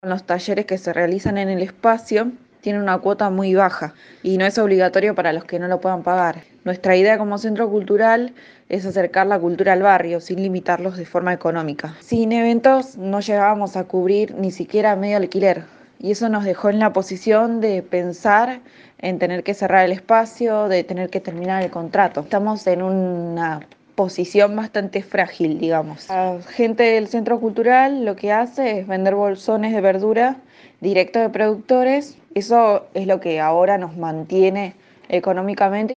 Los talleres que se realizan en el espacio tienen una cuota muy baja y no es obligatorio para los que no lo puedan pagar. Nuestra idea como centro cultural es acercar la cultura al barrio sin limitarlos de forma económica. Sin eventos no llegábamos a cubrir ni siquiera medio alquiler y eso nos dejó en la posición de pensar en tener que cerrar el espacio, de tener que terminar el contrato. Estamos en una posición bastante frágil, digamos. La gente del centro cultural lo que hace es vender bolsones de verdura directo de productores. Eso es lo que ahora nos mantiene económicamente.